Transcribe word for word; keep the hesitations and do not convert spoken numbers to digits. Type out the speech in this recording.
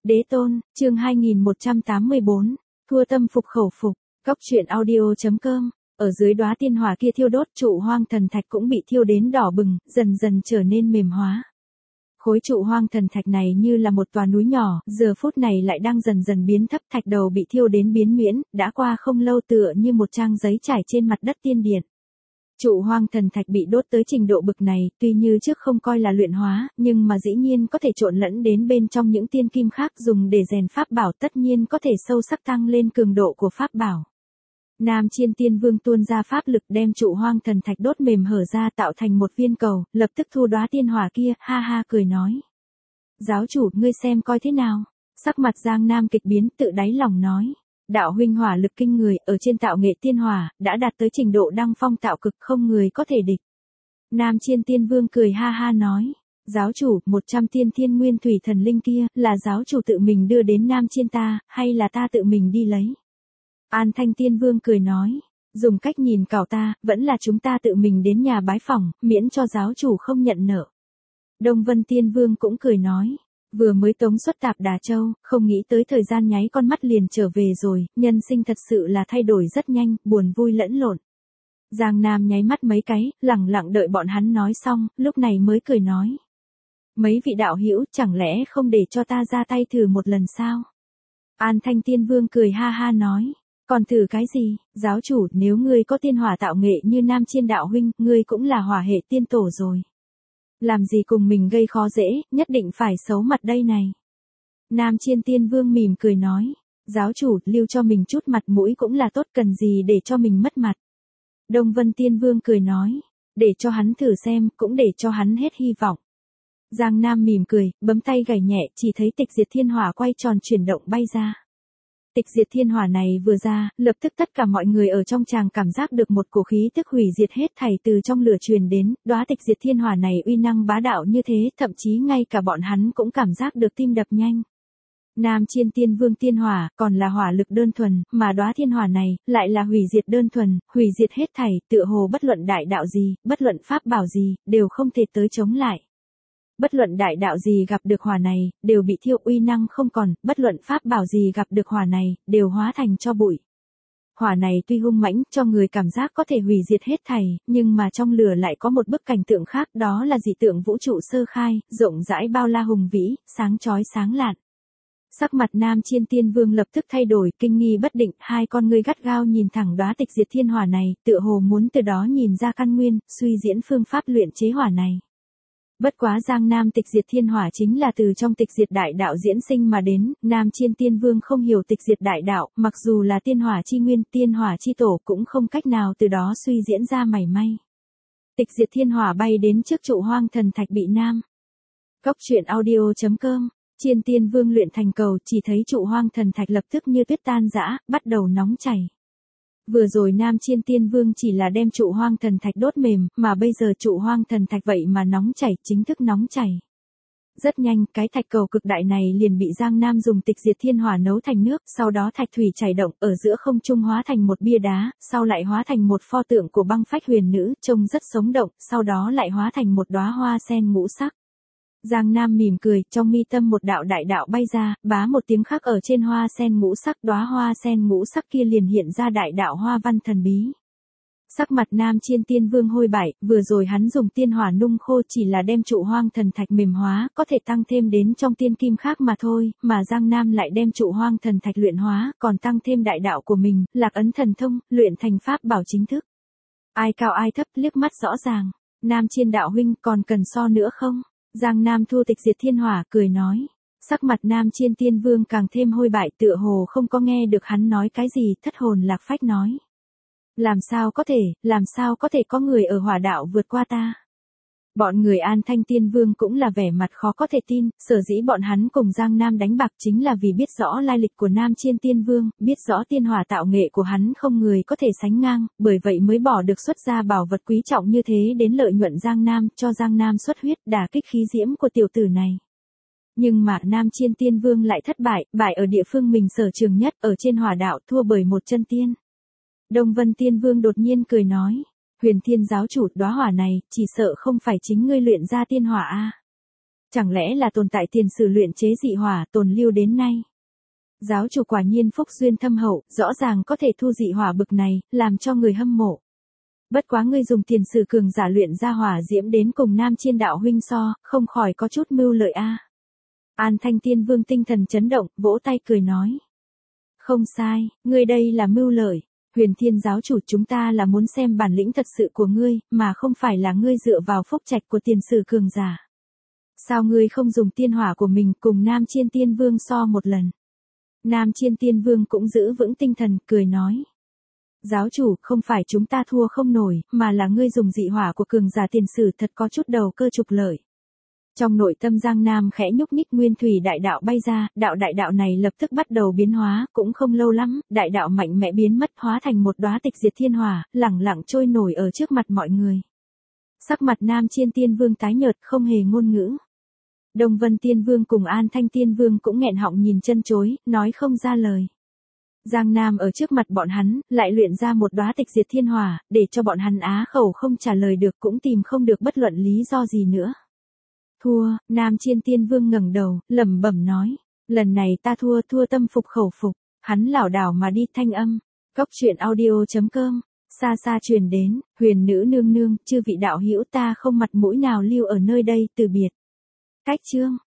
Đế tôn, chương hai nghìn một trăm tám mươi bốn, thua tâm phục khẩu phục, góc truyện audio.com, ở dưới đóa tiên hỏa kia thiêu đốt trụ hoang thần thạch cũng bị thiêu đến đỏ bừng, dần dần trở nên mềm hóa. Khối trụ hoang thần thạch này như là một tòa núi nhỏ, giờ phút này lại đang dần dần biến thấp, thạch đầu bị thiêu đến biến nhuyễn, đã qua không lâu tựa như một trang giấy trải trên mặt đất tiên điện. Trụ hoang thần thạch bị đốt tới trình độ bực này, tuy như trước không coi là luyện hóa, nhưng mà dĩ nhiên có thể trộn lẫn đến bên trong những tiên kim khác dùng để rèn pháp bảo, tất nhiên có thể sâu sắc tăng lên cường độ của pháp bảo. Nam Chiên Tiên Vương tuôn ra pháp lực đem trụ hoang thần thạch đốt mềm hở ra tạo thành một viên cầu, lập tức thu đóa tiên hỏa kia, ha ha cười nói. Giáo chủ, ngươi xem coi thế nào? Sắc mặt Giang Nam kịch biến, tự đáy lòng nói. Đạo huynh hỏa lực kinh người, ở trên tạo nghệ tiên hỏa, đã đạt tới trình độ đăng phong tạo cực, không người có thể địch. Nam Chiên Tiên Vương cười ha ha nói. Giáo chủ, một trăm tiên thiên nguyên thủy thần linh kia, là giáo chủ tự mình đưa đến Nam Chiên ta, hay là ta tự mình đi lấy? An Thanh Tiên Vương cười nói. Dùng cách nhìn cào ta, vẫn là chúng ta tự mình đến nhà bái phỏng, miễn cho giáo chủ không nhận nợ. Đông Vân Tiên Vương cũng cười nói. Vừa mới tống xuất Tạp Đà Châu, không nghĩ tới thời gian nháy con mắt liền trở về rồi, nhân sinh thật sự là thay đổi rất nhanh, buồn vui lẫn lộn. Giang Nam nháy mắt mấy cái, lẳng lặng đợi bọn hắn nói xong, lúc này mới cười nói. Mấy vị đạo hữu, chẳng lẽ không để cho ta ra tay thử một lần sao? An Thanh Tiên Vương cười ha ha nói. Còn thử cái gì, giáo chủ, nếu ngươi có tiên hỏa tạo nghệ như Nam Chiên đạo huynh, ngươi cũng là hỏa hệ tiên tổ rồi. Làm gì cùng mình gây khó dễ, nhất định phải xấu mặt đây này. Nam Chiên Tiên Vương mỉm cười nói. Giáo chủ, lưu cho mình chút mặt mũi cũng là tốt, cần gì để cho mình mất mặt. Đông Vân Tiên Vương cười nói. Để cho hắn thử xem, cũng để cho hắn hết hy vọng. Giang Nam mỉm cười, bấm tay gảy nhẹ, chỉ thấy tịch diệt thiên hỏa quay tròn chuyển động bay ra. Tịch diệt thiên hỏa này vừa ra, lập tức tất cả mọi người ở trong tràng cảm giác được một cổ khí tức hủy diệt hết thảy từ trong lửa truyền đến, đóa tịch diệt thiên hỏa này uy năng bá đạo như thế, thậm chí ngay cả bọn hắn cũng cảm giác được tim đập nhanh. Nam Chiên Tiên Vương tiên hỏa, còn là hỏa lực đơn thuần, mà đóa thiên hỏa này, lại là hủy diệt đơn thuần, hủy diệt hết thảy, tựa hồ bất luận đại đạo gì, bất luận pháp bảo gì, đều không thể tới chống lại. Bất luận đại đạo gì gặp được hỏa này, đều bị thiêu uy năng không còn, bất luận pháp bảo gì gặp được hỏa này, đều hóa thành cho bụi. Hỏa này tuy hung mãnh, cho người cảm giác có thể hủy diệt hết thảy, nhưng mà trong lửa lại có một bức cảnh tượng khác, đó là dị tượng vũ trụ sơ khai, rộng rãi bao la hùng vĩ, sáng chói sáng lạn. Sắc mặt Nam Chiên Tiên Vương lập tức thay đổi, kinh nghi bất định, hai con ngươi gắt gao nhìn thẳng đóa tịch diệt thiên hỏa này, tựa hồ muốn từ đó nhìn ra căn nguyên, suy diễn phương pháp luyện chế hỏa này. Bất quá Giang Nam tịch diệt thiên hỏa chính là từ trong tịch diệt đại đạo diễn sinh mà đến, Nam Chiên Tiên Vương không hiểu tịch diệt đại đạo, mặc dù là tiên hỏa chi nguyên, tiên hỏa chi tổ cũng không cách nào từ đó suy diễn ra mảy may. Tịch diệt thiên hỏa bay đến trước trụ hoang thần thạch bị Nam. Góc truyện audio.com, Chiên Tiên Vương luyện thành cầu, chỉ thấy trụ hoang thần thạch lập tức như tuyết tan rã, bắt đầu nóng chảy. Vừa rồi Nam Chiên Tiên Vương chỉ là đem trụ hoang thần thạch đốt mềm, mà bây giờ trụ hoang thần thạch vậy mà nóng chảy, chính thức nóng chảy. Rất nhanh, cái thạch cầu cực đại này liền bị Giang Nam dùng tịch diệt thiên hỏa nấu thành nước, sau đó thạch thủy chảy động, ở giữa không trung hóa thành một bia đá, sau lại hóa thành một pho tượng của băng phách huyền nữ, trông rất sống động, sau đó lại hóa thành một đóa hoa sen ngũ sắc. Giang Nam mỉm cười, trong mi tâm một đạo đại đạo bay ra, bá một tiếng khắc ở trên hoa sen ngũ sắc, đóa hoa sen ngũ sắc kia liền hiện ra đại đạo hoa văn thần bí. Sắc mặt Nam Chiên Tiên Vương hôi bại, vừa rồi hắn dùng tiên hỏa nung khô chỉ là đem trụ hoang thần thạch mềm hóa, có thể tăng thêm đến trong tiên kim khác mà thôi, mà Giang Nam lại đem trụ hoang thần thạch luyện hóa, còn tăng thêm đại đạo của mình, lạc ấn thần thông, luyện thành pháp bảo chính thức. Ai cao ai thấp liếc mắt rõ ràng, Nam Chiên đạo huynh còn cần so nữa không? Giang Nam thu tịch diệt thiên hỏa, cười nói. Sắc mặt Nam Chiên Tiên Vương càng thêm hôi bại, tựa hồ không có nghe được hắn nói cái gì, thất hồn lạc phách nói. Làm sao có thể, làm sao có thể có người ở hỏa đạo vượt qua ta? Bọn người An Thanh Tiên Vương cũng là vẻ mặt khó có thể tin, sở dĩ bọn hắn cùng Giang Nam đánh bạc chính là vì biết rõ lai lịch của Nam Chiên Tiên Vương, biết rõ tiên hỏa tạo nghệ của hắn không người có thể sánh ngang, bởi vậy mới bỏ được xuất ra bảo vật quý trọng như thế đến lợi nhuận Giang Nam, cho Giang Nam xuất huyết đả kích khí diễm của tiểu tử này. Nhưng mà Nam Chiên Tiên Vương lại thất bại, bại ở địa phương mình sở trường nhất, ở trên hỏa đạo, thua bởi một chân tiên. Đông Vân Tiên Vương đột nhiên cười nói. Huyền Thiên giáo chủ, đóa hỏa này, chỉ sợ không phải chính ngươi luyện ra tiên hỏa a. Chẳng lẽ là tồn tại tiền sử luyện chế dị hỏa tồn lưu đến nay? Giáo chủ quả nhiên phúc duyên thâm hậu, rõ ràng có thể thu dị hỏa bực này, làm cho người hâm mộ. Bất quá ngươi dùng tiền sử cường giả luyện ra hỏa diễm đến cùng Nam Chiên đạo huynh so, không khỏi có chút mưu lợi a. An Thanh Tiên Vương tinh thần chấn động, vỗ tay cười nói. Không sai, ngươi đây là mưu lợi. Huyền Thiên giáo chủ, chúng ta là muốn xem bản lĩnh thật sự của ngươi, mà không phải là ngươi dựa vào phúc trạch của tiền sử cường giả. Sao ngươi không dùng tiên hỏa của mình cùng Nam Chiên Tiên Vương so một lần? Nam Chiên Tiên Vương cũng giữ vững tinh thần, cười nói. Giáo chủ, không phải chúng ta thua không nổi, mà là ngươi dùng dị hỏa của cường giả tiền sử thật có chút đầu cơ trục lợi. Trong nội tâm Giang Nam khẽ nhúc nhích, nguyên thủy đại đạo bay ra, đạo đại đạo này lập tức bắt đầu biến hóa, cũng không lâu lắm, đại đạo mạnh mẽ biến mất hóa thành một đóa tịch diệt thiên hỏa, lẳng lặng trôi nổi ở trước mặt mọi người. Sắc mặt Nam Chiên Tiên Vương tái nhợt, không hề ngôn ngữ. Đông Vân Tiên Vương cùng An Thanh Tiên Vương cũng nghẹn họng nhìn chân chối, nói không ra lời. Giang Nam ở trước mặt bọn hắn, lại luyện ra một đóa tịch diệt thiên hỏa, để cho bọn hắn á khẩu không trả lời được, cũng tìm không được bất luận lý do gì nữa. Thua, Nam Chiên Tiên Vương ngẩng đầu, lẩm bẩm nói, lần này ta thua, thua tâm phục khẩu phục. Hắn lảo đảo mà đi, thanh âm. Góc truyện audio chấm com, xa xa truyền đến, huyền nữ nương nương, chư vị đạo hữu, ta không mặt mũi nào lưu ở nơi đây, từ biệt. Cách chương.